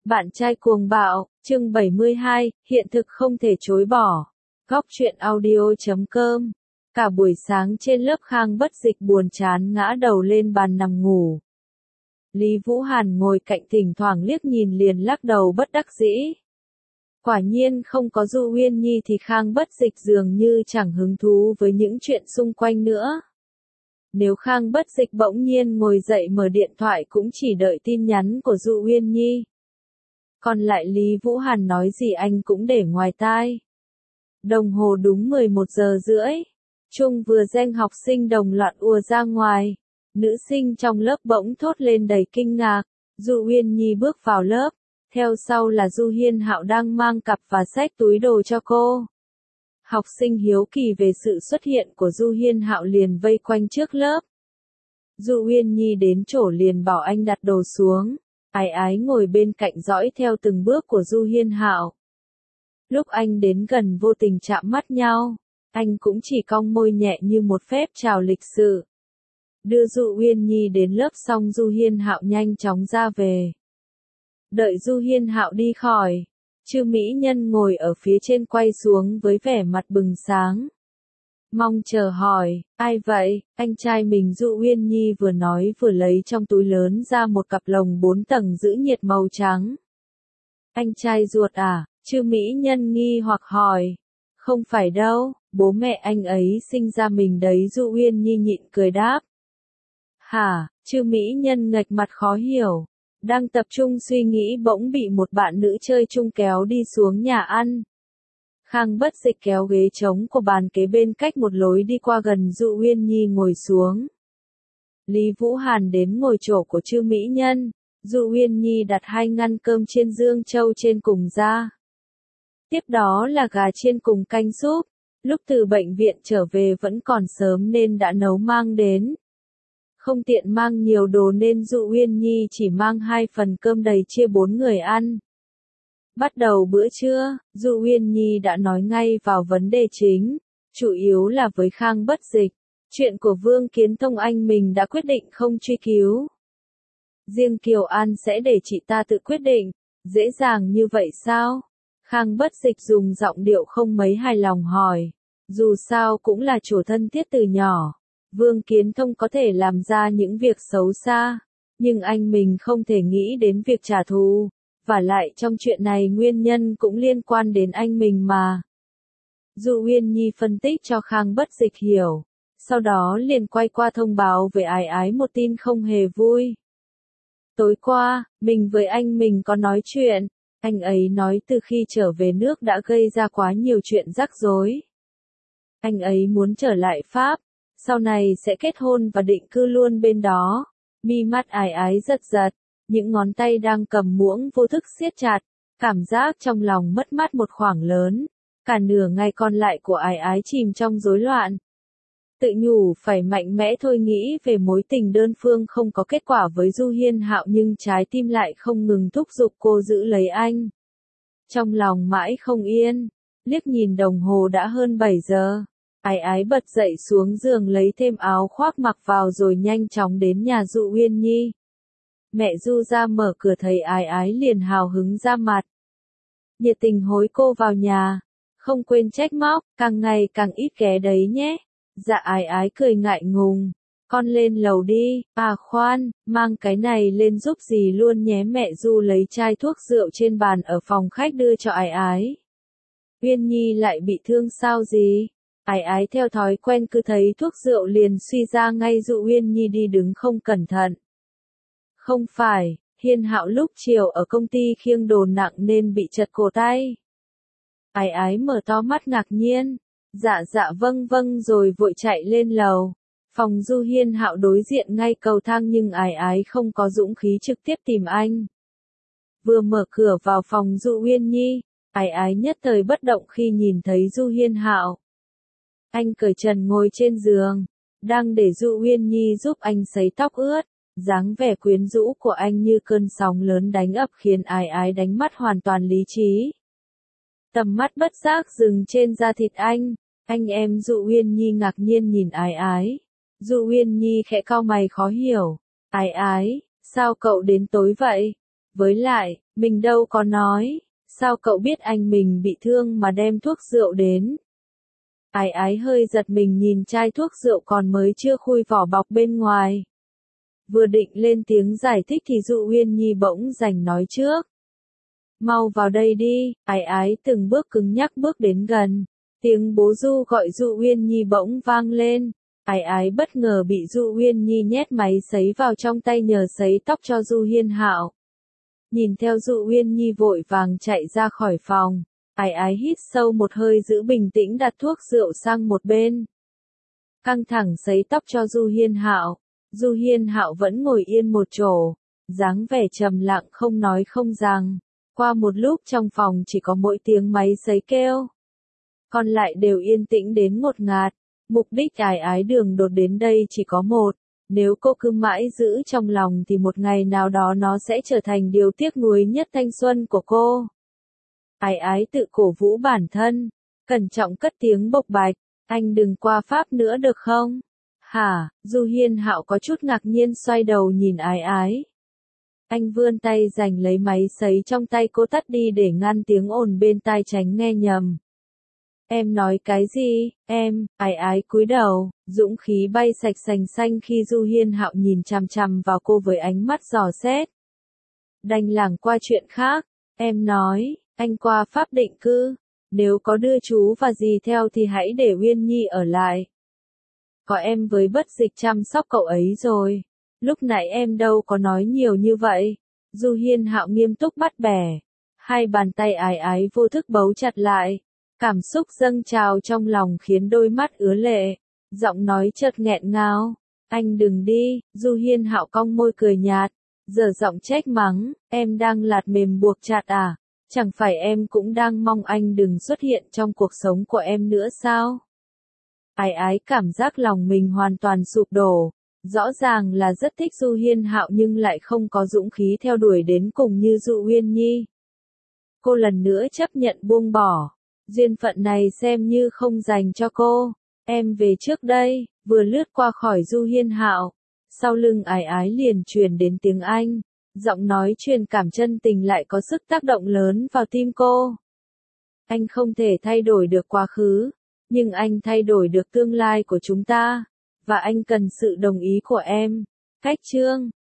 Bạn trai cuồng bạo, chương 72, hiện thực không thể chối bỏ. Góc truyện audio.com. Cả buổi sáng trên lớp Khang Bất Dịch buồn chán ngã đầu lên bàn nằm ngủ. Lý Vũ Hàn ngồi cạnh thỉnh thoảng liếc nhìn liền lắc đầu bất đắc dĩ. Quả nhiên không có Du Uyên Nhi thì Khang Bất Dịch dường như chẳng hứng thú với những chuyện xung quanh nữa. Nếu Khang Bất Dịch bỗng nhiên ngồi dậy mở điện thoại cũng chỉ đợi tin nhắn của Du Uyên Nhi. Còn lại Lý Vũ Hàn nói gì anh cũng để ngoài tai. Đồng hồ đúng 11 giờ rưỡi. Chuông vừa reng học sinh đồng loạt ùa ra ngoài. Nữ sinh trong lớp bỗng thốt lên đầy kinh ngạc. Du Uyên Nhi bước vào lớp. Theo sau là Du Hiên Hạo đang mang cặp và xách túi đồ cho cô. Học sinh hiếu kỳ về sự xuất hiện của Du Hiên Hạo liền vây quanh trước lớp. Du Uyên Nhi đến chỗ liền bảo anh đặt đồ xuống. Ái ái ngồi bên cạnh dõi theo từng bước của Du Hiên Hạo. Lúc anh đến gần vô tình chạm mắt nhau, anh cũng chỉ cong môi nhẹ như một phép chào lịch sự. Đưa Du Uyên Nhi đến lớp xong Du Hiên Hạo nhanh chóng ra về. Đợi Du Hiên Hạo đi khỏi, Trư mỹ nhân ngồi ở phía trên quay xuống với vẻ mặt bừng sáng. Mong chờ hỏi, ai vậy? Anh trai mình Du Uyên Nhi vừa nói vừa lấy trong túi lớn ra một cặp lồng 4 tầng giữ nhiệt màu trắng. Anh trai ruột à? Trư mỹ nhân nghi hoặc hỏi. Không phải đâu, bố mẹ anh ấy sinh ra mình đấy. Du Uyên Nhi nhịn cười đáp. Hả? Trư mỹ nhân nghệch mặt khó hiểu. Đang tập trung suy nghĩ bỗng bị một bạn nữ chơi chung kéo đi xuống nhà ăn. Khang Bất Dịch kéo ghế trống của bàn kế bên cách một lối đi qua gần Du Uyên Nhi ngồi xuống. Lý Vũ Hàn đến ngồi chỗ của Trư mỹ nhân. Du Uyên Nhi đặt 2 ngăn cơm chiên Dương Châu trên cùng ra. Tiếp đó là gà chiên cùng canh súp. Lúc từ bệnh viện trở về vẫn còn sớm nên đã nấu mang đến. Không tiện mang nhiều đồ nên Du Uyên Nhi chỉ mang 2 phần cơm đầy chia 4 người ăn. Bắt đầu bữa trưa, Du Uyên Nhi đã nói ngay vào vấn đề chính, chủ yếu là với Khang Bất Dịch. Chuyện của Vương Kiến Thông anh mình đã quyết định không truy cứu. Riêng Kiều An sẽ để chị ta tự quyết định, dễ dàng như vậy sao? Khang Bất Dịch dùng giọng điệu không mấy hài lòng hỏi. Dù sao cũng là chủ thân thiết từ nhỏ. Vương Kiến Thông có thể làm ra những việc xấu xa, nhưng anh mình không thể nghĩ đến việc trả thù. Và lại trong chuyện này nguyên nhân cũng liên quan đến anh mình mà. Du Uyên Nhi phân tích cho Khang Bất Dịch hiểu. Sau đó liền quay qua thông báo với Ái Ái một tin không hề vui. Tối qua, mình với anh mình có nói chuyện. Anh ấy nói từ khi trở về nước đã gây ra quá nhiều chuyện rắc rối. Anh ấy muốn trở lại Pháp. Sau này sẽ kết hôn và định cư luôn bên đó. Mi mắt Ái Ái giật giật. Những ngón tay đang cầm muỗng vô thức siết chặt. Cảm giác trong lòng mất mát một khoảng lớn. Cả nửa ngày còn lại của Ái Ái chìm trong rối loạn. Tự nhủ phải mạnh mẽ thôi nghĩ về mối tình đơn phương không có kết quả với Du Hiên Hạo nhưng trái tim lại không ngừng thúc giục cô giữ lấy anh. Trong lòng mãi không yên. Liếc nhìn đồng hồ đã hơn 7 giờ. Ái Ái bật dậy xuống giường lấy thêm áo khoác mặc vào rồi nhanh chóng đến nhà Du Uyên Nhi. Mẹ Du ra mở cửa thấy Ái Ái liền hào hứng ra mặt. Nhiệt tình hối cô vào nhà. Không quên trách móc, càng ngày càng ít ghé đấy nhé. Dạ Ái Ái cười ngại ngùng. Con lên lầu đi, à khoan, mang cái này lên giúp dì luôn nhé. Mẹ Du lấy chai thuốc rượu trên bàn ở phòng khách đưa cho Ái Ái. Uyên Nhi lại bị thương sao gì? Ái Ái theo thói quen cứ thấy thuốc rượu liền suy ra ngay. Du Uyên Nhi đi đứng không cẩn thận. Không phải, Hiên Hạo lúc chiều ở công ty khiêng đồ nặng nên bị trật cổ tay. Ái Ái mở to mắt ngạc nhiên. Dạ vâng rồi vội chạy lên lầu. Phòng Du Hiên Hạo đối diện ngay cầu thang nhưng Ái Ái không có dũng khí trực tiếp tìm anh. Vừa mở cửa vào phòng Du Uyên Nhi, Ái Ái nhất thời bất động khi nhìn thấy Du Hiên Hạo. Anh cởi trần ngồi trên giường, đang để Du Uyên Nhi giúp anh sấy tóc ướt. Dáng vẻ quyến rũ của anh như cơn sóng lớn đánh ập khiến Ái Ái đánh mất hoàn toàn lý trí. Tầm mắt bất giác dừng trên da thịt anh. Anh em Du Uyên Nhi ngạc nhiên nhìn Ái Ái. Du Uyên Nhi khẽ cau mày khó hiểu. Ái Ái, sao cậu đến tối vậy? Với lại, mình đâu có nói, sao cậu biết anh mình bị thương mà đem thuốc rượu đến? Ái ái hơi giật mình nhìn chai thuốc rượu còn mới chưa khui vỏ bọc bên ngoài. Vừa định lên tiếng giải thích thì Dụ Uyên Nhi bỗng giành nói trước. Mau vào đây đi, ái ái từng bước cứng nhắc bước đến gần. Tiếng bố Du gọi Dụ Uyên Nhi bỗng vang lên. Ái ái bất ngờ bị Dụ Uyên Nhi nhét máy sấy vào trong tay nhờ sấy tóc cho Du Hiên Hạo. Nhìn theo Dụ Uyên Nhi vội vàng chạy ra khỏi phòng. Ái ái hít sâu một hơi giữ bình tĩnh đặt thuốc rượu sang một bên. Căng thẳng sấy tóc cho Du Hiên Hạo. Du Hiên Hạo vẫn ngồi yên một chỗ, dáng vẻ trầm lặng không nói không rằng. Qua một lúc trong phòng chỉ có mỗi tiếng máy sấy kêu. Còn lại đều yên tĩnh đến ngột ngạt. Mục đích ái ái đường đột đến đây chỉ có một. Nếu cô cứ mãi giữ trong lòng thì một ngày nào đó nó sẽ trở thành điều tiếc nuối nhất thanh xuân của cô. Ái ái tự cổ vũ bản thân, cẩn trọng cất tiếng bộc bạch, anh đừng qua Pháp nữa được không? Hả? Du Hiên Hạo có chút ngạc nhiên xoay đầu nhìn ái ái. Anh vươn tay giành lấy máy sấy trong tay cô tắt đi để ngăn tiếng ồn bên tai tránh nghe nhầm. Em nói cái gì? Em, ái ái cúi đầu, dũng khí bay sạch sành xanh khi Du Hiên Hạo nhìn chằm chằm vào cô với ánh mắt dò xét. Đành lảng qua chuyện khác, em nói, anh qua Pháp định cư, nếu có đưa chú và dì theo thì hãy để Uyên Nhi ở lại. Có em với Bất Dịch chăm sóc cậu ấy rồi, lúc nãy em đâu có nói nhiều như vậy. Du Hiên Hạo nghiêm túc bắt bẻ, hai bàn tay ái ái vô thức bấu chặt lại. Cảm xúc dâng trào trong lòng khiến đôi mắt ứa lệ, giọng nói chợt nghẹn ngào. Anh đừng đi, Du Hiên Hạo cong môi cười nhạt, giờ giọng trách mắng, em đang lạt mềm buộc chặt à? Chẳng phải em cũng đang mong anh đừng xuất hiện trong cuộc sống của em nữa sao? Ái ái cảm giác lòng mình hoàn toàn sụp đổ, rõ ràng là rất thích Du Hiên Hạo nhưng lại không có dũng khí theo đuổi đến cùng như Dụ Uyên Nhi. Cô lần nữa chấp nhận buông bỏ. Duyên phận này xem như không dành cho cô. Em về trước đây, vừa lướt qua khỏi Du Hiên Hạo. Sau lưng ái ái liền truyền đến tiếng Anh. Giọng nói truyền cảm chân tình lại có sức tác động lớn vào tim cô. Anh không thể thay đổi được quá khứ, nhưng anh thay đổi được tương lai của chúng ta. Và anh cần sự đồng ý của em. Cách chương